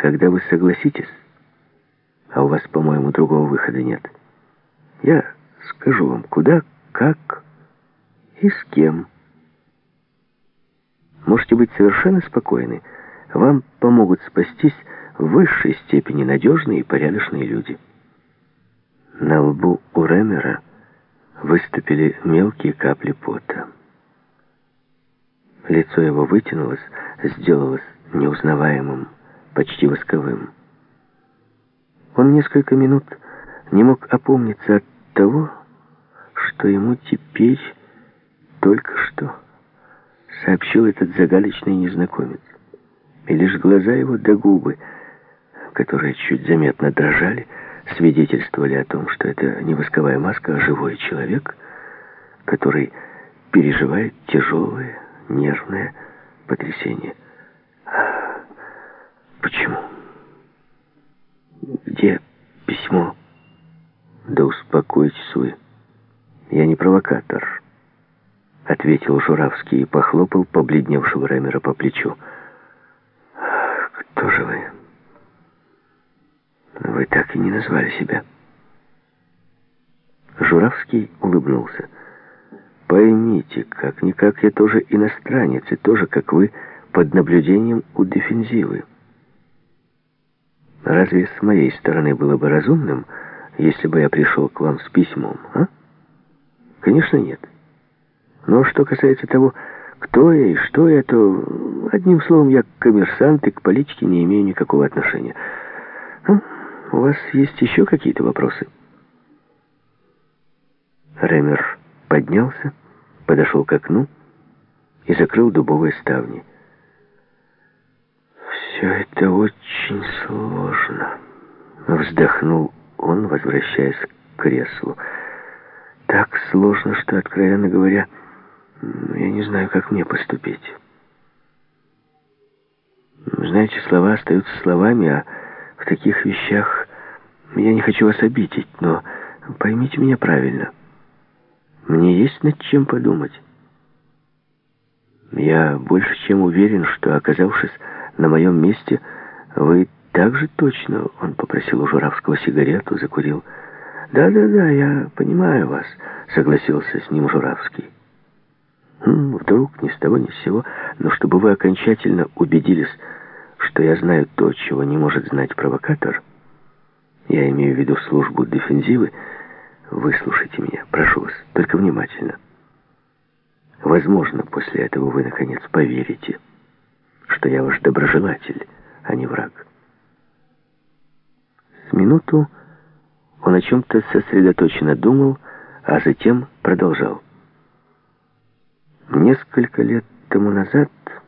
когда вы согласитесь, а у вас, по-моему, другого выхода нет, я скажу вам, куда, как и с кем. Можете быть совершенно спокойны. Вам помогут спастись в высшей степени надежные и порядочные люди. На лбу у Ремера выступили мелкие капли пота. Лицо его вытянулось, сделалось неузнаваемым, почти восковым. Он несколько минут не мог опомниться от того, что ему теперь только что сообщил этот загадочный незнакомец. И лишь глаза его да губы, которые чуть заметно дрожали, свидетельствовали о том, что это не восковая маска, а живой человек, который переживает тяжелое нервное потрясение. Почему? Где письмо? Да успокойтесь вы. Я не провокатор, ответил Журавский и похлопал побледневшего Ремера по плечу. Кто же вы? Вы так и не назвали себя. Журавский улыбнулся. Поймите, как-никак я тоже иностранец, и тоже, как вы, под наблюдением у дефензивы. Разве с моей стороны было бы разумным, если бы я пришел к вам с письмом, а? Конечно, нет. Но что касается того, кто я и что я, то, одним словом, я коммерсант и к политике не имею никакого отношения. Ну, у вас есть еще какие-то вопросы? Ремер поднялся, подошел к окну и закрыл дубовые ставни. «Все это очень сложно», — вздохнул он, возвращаясь к креслу. «Так сложно, что, откровенно говоря, я не знаю, как мне поступить. Знаете, слова остаются словами, а в таких вещах я не хочу вас обидеть, но поймите меня правильно. Мне есть над чем подумать. Я больше чем уверен, что, оказавшись на моем месте, вы так же точно...» Он попросил у Журавского сигарету, закурил. «Да, я понимаю вас», — согласился с ним Журавский. «Вдруг, ни с того ни с сего, но чтобы вы окончательно убедились, что я знаю то, чего не может знать провокатор, я имею в виду службу дефензивы, выслушайте меня, прошу вас, только внимательно. Возможно, после этого вы, наконец, поверите, что я ваш доброжелатель, а не враг». С минуту он о чем-то сосредоточенно думал, а затем продолжал. Несколько лет тому назад,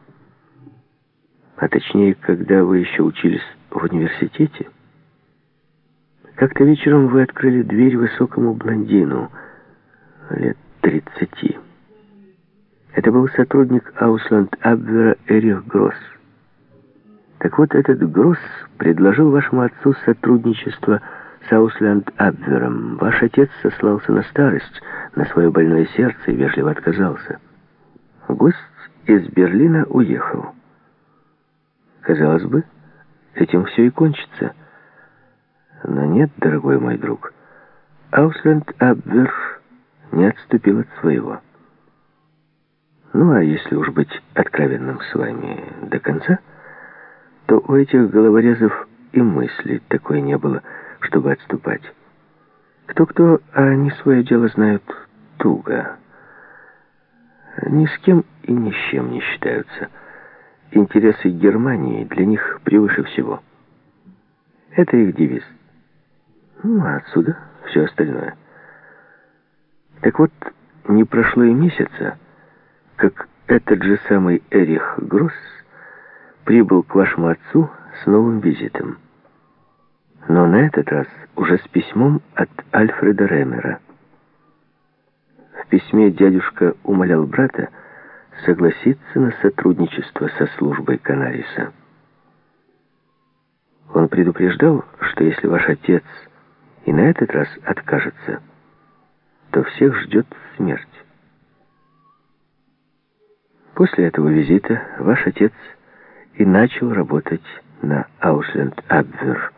а точнее, когда вы еще учились в университете, как-то вечером вы открыли дверь высокому блондину, лет 30. Это был сотрудник Аусланд-Абвера Эрих Гросс. Так вот, этот Гросс предложил вашему отцу сотрудничество с Аусланд-Абвером. Ваш отец сослался на старость, на свое больное сердце и вежливо отказался. Гость из Берлина уехал. Казалось бы, этим все и кончится. Но нет, дорогой мой друг, Аусланд-Абвер не отступил от своего. Ну, а если уж быть откровенным с вами до конца, то у этих головорезов и мысли такой не было, чтобы отступать. Кто-кто, а они свое дело знают туго. Ни с кем и ни с чем не считаются. Интересы Германии для них превыше всего. Это их девиз. Ну, а отсюда все остальное. Так вот, не прошло и месяца, как этот же самый Эрих Гросс прибыл к вашему отцу с новым визитом. Но на этот раз уже с письмом от Альфреда Ремера. В письме дядюшка умолял брата согласиться на сотрудничество со службой Канариса. Он предупреждал, что если ваш отец и на этот раз откажется, то всех ждет смерть. После этого визита ваш отец и начал работать на Аусленд-Абвер.